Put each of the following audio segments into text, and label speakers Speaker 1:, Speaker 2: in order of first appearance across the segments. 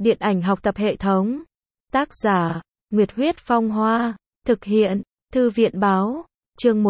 Speaker 1: Điện ảnh học tập hệ thống. Tác giả, Nguyệt Huyết Phong Hoa. Thực hiện, Thư viện Báo. Chương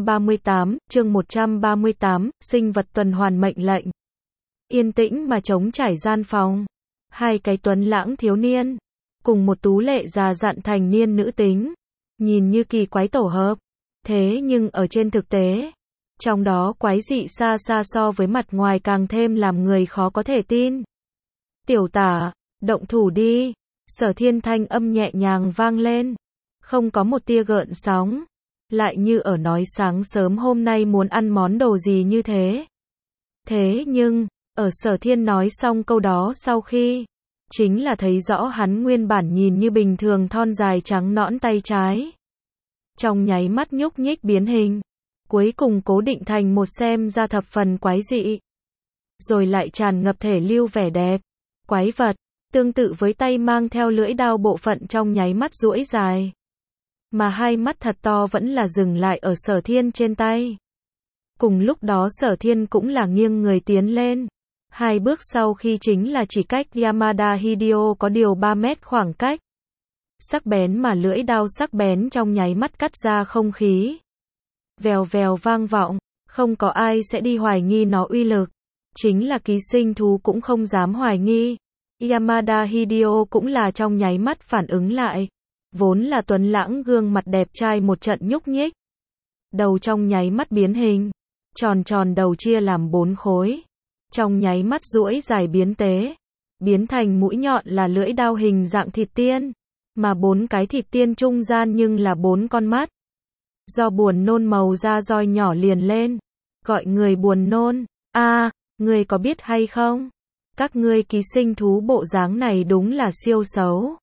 Speaker 1: 138, sinh vật tuần hoàn mệnh lệnh. Yên tĩnh mà trống trải gian phòng. Hai cái tuấn lãng thiếu niên, cùng một tú lệ già dặn thành niên nữ tính. Nhìn như kỳ quái tổ hợp. Thế nhưng ở trên thực tế, trong đó quái dị xa xa so với mặt ngoài càng thêm làm người khó có thể tin. Tiểu tả, động thủ đi. Sở Thiên thanh âm nhẹ nhàng vang lên. Không có một tia gợn sóng. Lại như ở nói sáng sớm hôm nay muốn ăn món đồ gì như thế. Thế nhưng, ở Sở Thiên nói xong câu đó sau khi, chính là thấy rõ hắn nguyên bản nhìn như bình thường thon dài trắng nõn tay trái. Trong nháy mắt nhúc nhích biến hình. Cuối cùng cố định thành một xem ra thập phần quái dị. Rồi lại tràn ngập thể lưu vẻ đẹp. Quái vật, tương tự với tay mang theo lưỡi đao bộ phận trong nháy mắt duỗi dài. Mà hai mắt thật to vẫn là dừng lại ở Sở Thiên trên tay. Cùng lúc đó Sở Thiên cũng là nghiêng người tiến lên. Hai bước sau khi chính là chỉ cách Yamada Hideo có điều 3 mét khoảng cách. Sắc bén mà lưỡi đao sắc bén trong nháy mắt cắt ra không khí. Vèo vèo vang vọng, không có ai sẽ đi hoài nghi nó uy lực. Chính là ký sinh thú cũng không dám hoài nghi. Yamada Hideo cũng là trong nháy mắt phản ứng lại. Vốn là tuấn lãng gương mặt đẹp trai một trận nhúc nhích. Đầu trong nháy mắt biến hình. Tròn tròn đầu chia làm 4 khối. Trong nháy mắt duỗi dài biến tế. Biến thành mũi nhọn là lưỡi đao hình dạng thịt tiên. Mà 4 cái thịt tiên trung gian nhưng là 4 con mắt. Do buồn nôn màu da roi nhỏ liền lên. Gọi người buồn nôn. Người có biết hay không? Các ngươi ký sinh thú bộ dáng này đúng là siêu xấu.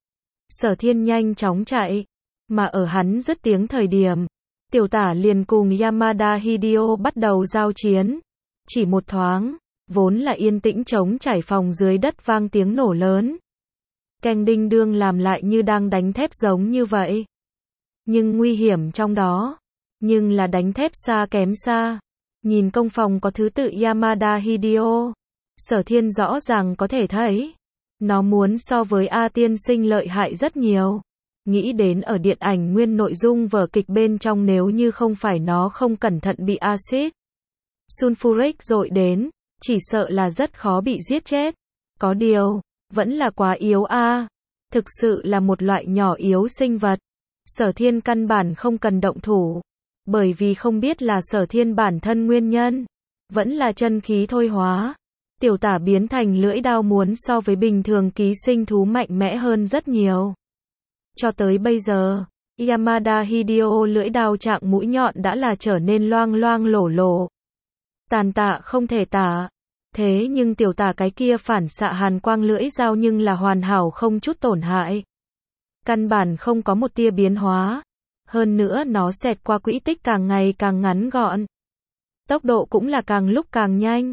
Speaker 1: Sở Thiên nhanh chóng chạy. Mà ở hắn dứt tiếng thời điểm, tiểu tả liền cùng Yamada Hideo bắt đầu giao chiến. Chỉ một thoáng, vốn là yên tĩnh trống trải phòng dưới đất vang tiếng nổ lớn. Keng đinh đương làm lại như đang đánh thép giống như vậy. Nhưng nguy hiểm trong đó, nhưng là đánh thép xa kém xa. Nhìn công phòng có thứ tự Yamada Hideo, Sở Thiên rõ ràng có thể thấy, nó muốn so với A tiên sinh lợi hại rất nhiều. Nghĩ đến ở điện ảnh nguyên nội dung vở kịch bên trong nếu như không phải nó không cẩn thận bị axit sulfuric dội đến, chỉ sợ là rất khó bị giết chết. Có điều, vẫn là quá yếu thực sự là một loại nhỏ yếu sinh vật. Sở Thiên căn bản không cần động thủ, bởi vì không biết là Sở Thiên bản thân nguyên nhân, vẫn là chân khí thôi hóa. Tiểu tả biến thành lưỡi đao muốn so với bình thường ký sinh thú mạnh mẽ hơn rất nhiều. Cho tới bây giờ, Yamada Hideo lưỡi đao trạng mũi nhọn đã là trở nên loang loang lổ lổ. Tàn tạ không thể tả. Thế nhưng tiểu tả cái kia phản xạ hàn quang lưỡi dao nhưng là hoàn hảo không chút tổn hại. Căn bản không có một tia biến hóa. Hơn nữa nó xẹt qua quỹ tích càng ngày càng ngắn gọn. Tốc độ cũng là càng lúc càng nhanh.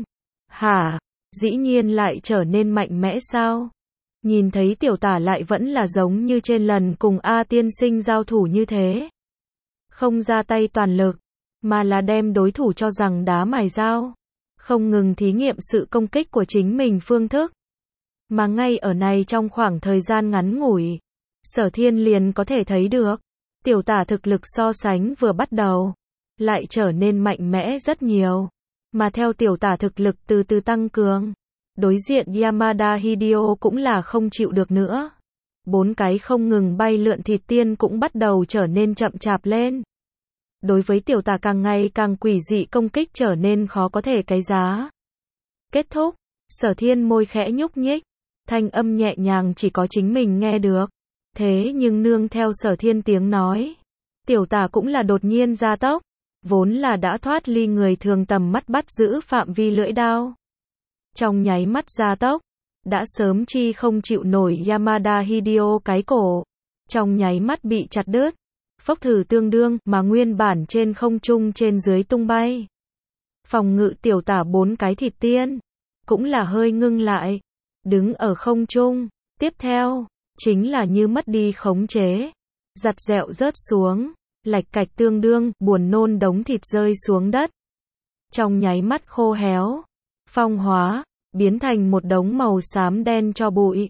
Speaker 1: Dĩ nhiên lại trở nên mạnh mẽ sao? Nhìn thấy tiểu tả lại vẫn là giống như trên lần cùng A tiên sinh giao thủ như thế. Không ra tay toàn lực, mà là đem đối thủ cho rằng đá mài dao. Không ngừng thí nghiệm sự công kích của chính mình phương thức. Mà ngay ở này trong khoảng thời gian ngắn ngủi, Sở Thiên liền có thể thấy được. Tiểu tả thực lực so sánh vừa bắt đầu, lại trở nên mạnh mẽ rất nhiều. Mà theo tiểu tả thực lực từ từ tăng cường, đối diện Yamada Hideo cũng là không chịu được nữa. 4 cái không ngừng bay lượn thịt tiên cũng bắt đầu trở nên chậm chạp lên. Đối với tiểu tả càng ngày càng quỷ dị công kích trở nên khó có thể cái giá. Kết thúc, Sở Thiên môi khẽ nhúc nhích, thanh âm nhẹ nhàng chỉ có chính mình nghe được. Thế nhưng nương theo Sở Thiên tiếng nói, tiểu tả cũng là đột nhiên gia tốc, vốn là đã thoát ly người thường tầm mắt bắt giữ phạm vi lưỡi đao. Trong nháy mắt gia tốc, đã sớm chi không chịu nổi Yamada Hideo cái cổ, trong nháy mắt bị chặt đứt. Phốc thử tương đương mà nguyên bản trên không trung trên dưới tung bay. Phòng ngự tiểu tả 4 cái thịt tiên, cũng là hơi ngưng lại, đứng ở không trung. Tiếp theo, chính là như mất đi khống chế, giặt dẹo rớt xuống, lạch cạch tương đương, buồn nôn đống thịt rơi xuống đất. Trong nháy mắt khô héo, phong hóa, biến thành một đống màu xám đen cho bụi.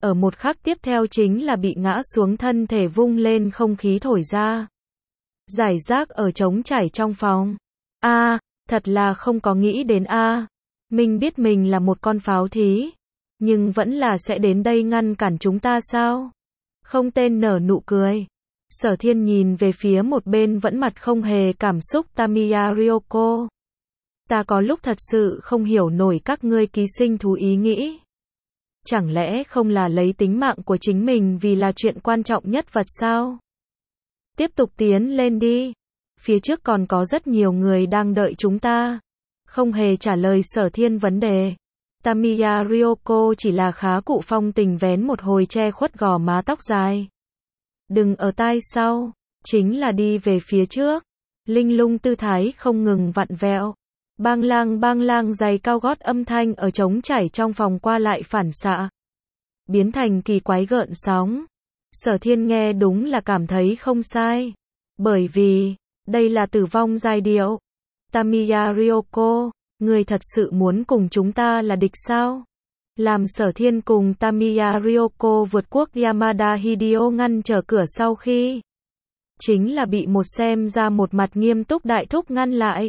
Speaker 1: ở một khắc tiếp theo chính là bị ngã xuống, thân thể vung lên, không khí thổi ra. Giải rác ở trống trải trong phòng. Thật là không có nghĩ đến mình biết mình là một con pháo thí, nhưng vẫn là sẽ đến đây ngăn cản chúng ta sao? Không tên nở nụ cười. Sở Thiên nhìn về phía một bên vẫn mặt không hề cảm xúc Tamiya Ryoko. Ta có lúc thật sự không hiểu nổi các ngươi ký sinh thú ý nghĩ. Chẳng lẽ không là lấy tính mạng của chính mình vì là chuyện quan trọng nhất vật sao? Tiếp tục tiến lên đi. Phía trước còn có rất nhiều người đang đợi chúng ta. Không hề trả lời Sở Thiên vấn đề. Tamiya Ryoko chỉ là khá cụ phong tình vén một hồi che khuất gò má tóc dài. Đừng ở tai sau, chính là đi về phía trước. Linh lung tư thái không ngừng vặn vẹo. Bang lang giày cao gót âm thanh ở trống chảy trong phòng qua lại phản xạ. Biến thành kỳ quái gợn sóng. Sở Thiên nghe đúng là cảm thấy không sai. Bởi vì, đây là tử vong giai điệu. Tamiya Ryoko, người thật sự muốn cùng chúng ta là địch sao? Làm Sở Thiên cùng Tamiya Ryoko vượt quốc Yamada Hideo ngăn trở cửa sau khi chính là bị một xem ra một mặt nghiêm túc đại thúc ngăn lại.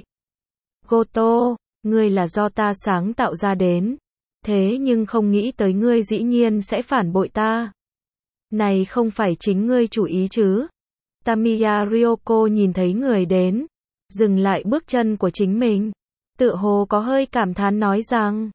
Speaker 1: Goto, ngươi là do ta sáng tạo ra đến. Thế nhưng không nghĩ tới ngươi dĩ nhiên sẽ phản bội ta. Này không phải chính ngươi chủ ý chứ? Tamiya Ryoko nhìn thấy người đến, dừng lại bước chân của chính mình. Tựa hồ có hơi cảm thán nói rằng,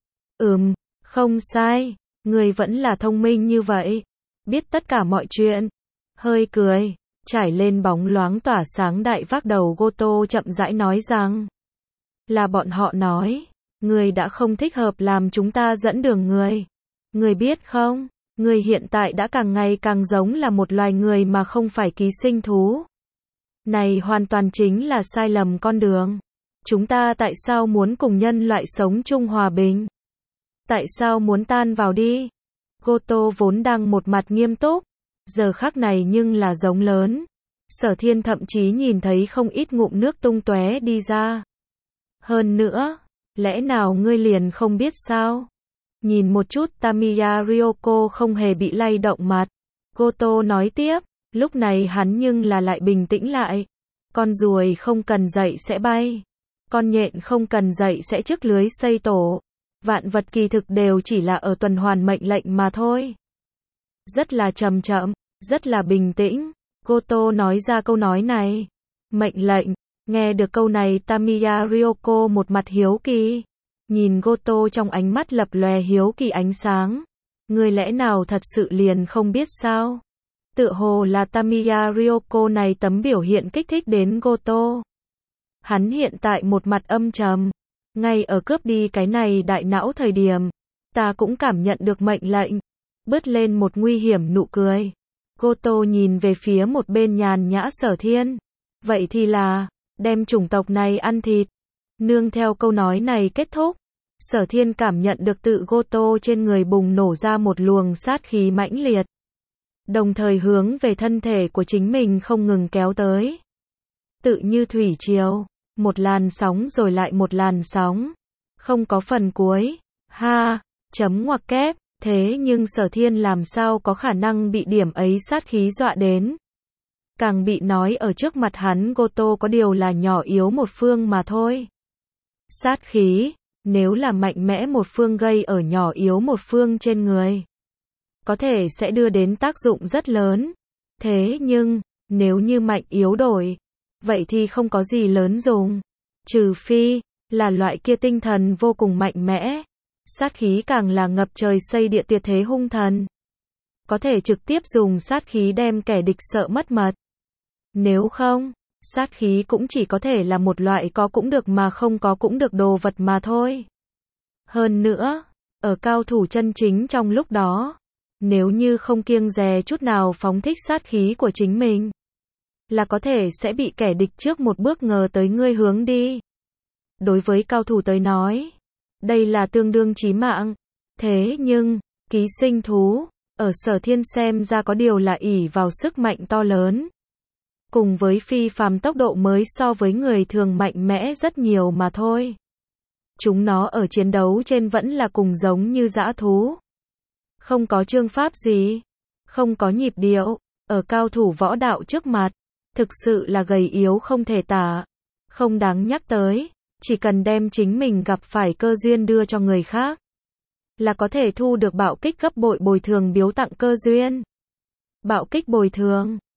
Speaker 1: không sai, ngươi vẫn là thông minh như vậy. Biết tất cả mọi chuyện. Hơi cười, trải lên bóng loáng tỏa sáng đại vác đầu Goto chậm rãi nói rằng, là bọn họ nói, ngươi đã không thích hợp làm chúng ta dẫn đường người. Ngươi biết không, ngươi hiện tại đã càng ngày càng giống là một loài người mà không phải ký sinh thú. Này hoàn toàn chính là sai lầm con đường. Chúng ta tại sao muốn cùng nhân loại sống chung hòa bình? Tại sao muốn tan vào đi? Goto vốn đang một mặt nghiêm túc, giờ khắc này nhưng là giống lớn. Sở Thiên thậm chí nhìn thấy không ít ngụm nước tung tóe đi ra. Hơn nữa, lẽ nào ngươi liền không biết sao? Nhìn một chút Tamiya Ryoko không hề bị lay động mặt. Goto nói tiếp, lúc này hắn nhưng là lại bình tĩnh lại. Con ruồi không cần dậy sẽ bay. Con nhện không cần dậy sẽ chức lưới xây tổ. Vạn vật kỳ thực đều chỉ là ở tuần hoàn mệnh lệnh mà thôi. Rất là chậm chậm, rất là bình tĩnh. Goto nói ra câu nói này. Mệnh lệnh. Nghe được câu này Tamiya Ryoko một mặt hiếu kỳ. Nhìn Goto trong ánh mắt lập lòe hiếu kỳ ánh sáng. Người lẽ nào thật sự liền không biết sao? Tựa hồ là Tamiya Ryoko này tấm biểu hiện kích thích đến Goto. Hắn hiện tại một mặt âm trầm. Ngay ở cướp đi cái này đại não thời điểm, ta cũng cảm nhận được mệnh lệnh. Bứt lên một nguy hiểm nụ cười. Goto nhìn về phía một bên nhàn nhã Sở Thiên. Vậy thì là, đem chủng tộc này ăn thịt. Nương theo câu nói này kết thúc, Sở Thiên cảm nhận được tự Goto trên người bùng nổ ra một luồng sát khí mãnh liệt. Đồng thời hướng về thân thể của chính mình không ngừng kéo tới. Tự như thủy triều, một làn sóng rồi lại một làn sóng. Không có phần cuối. Chấm ngoặc kép. Thế nhưng Sở Thiên làm sao có khả năng bị điểm ấy sát khí dọa đến. Càng bị nói ở trước mặt hắn Goto có điều là nhỏ yếu một phương mà thôi. Sát khí, nếu là mạnh mẽ một phương gây ở nhỏ yếu một phương trên người, có thể sẽ đưa đến tác dụng rất lớn. Thế nhưng, nếu như mạnh yếu đổi, vậy thì không có gì lớn dùng. Trừ phi, là loại kia tinh thần vô cùng mạnh mẽ. Sát khí càng là ngập trời xây địa tuyệt thế hung thần. Có thể trực tiếp dùng sát khí đem kẻ địch sợ mất mật. Nếu không, sát khí cũng chỉ có thể là một loại có cũng được mà không có cũng được đồ vật mà thôi. Hơn nữa, ở cao thủ chân chính trong lúc đó, nếu như không kiêng dè chút nào phóng thích sát khí của chính mình, là có thể sẽ bị kẻ địch trước một bước ngờ tới ngươi hướng đi. Đối với cao thủ tới nói, đây là tương đương chí mạng. Thế nhưng, ký sinh thú, ở Sở Thiên xem ra có điều là ỷ vào sức mạnh to lớn. Cùng với phi phàm tốc độ mới so với người thường mạnh mẽ rất nhiều mà thôi. Chúng nó ở chiến đấu trên vẫn là cùng giống như dã thú. Không có chương pháp gì, không có nhịp điệu, ở cao thủ võ đạo trước mặt, thực sự là gầy yếu không thể tả, không đáng nhắc tới, chỉ cần đem chính mình gặp phải cơ duyên đưa cho người khác, là có thể thu được bạo kích gấp bội bồi thường biếu tặng cơ duyên. Bạo kích bồi thường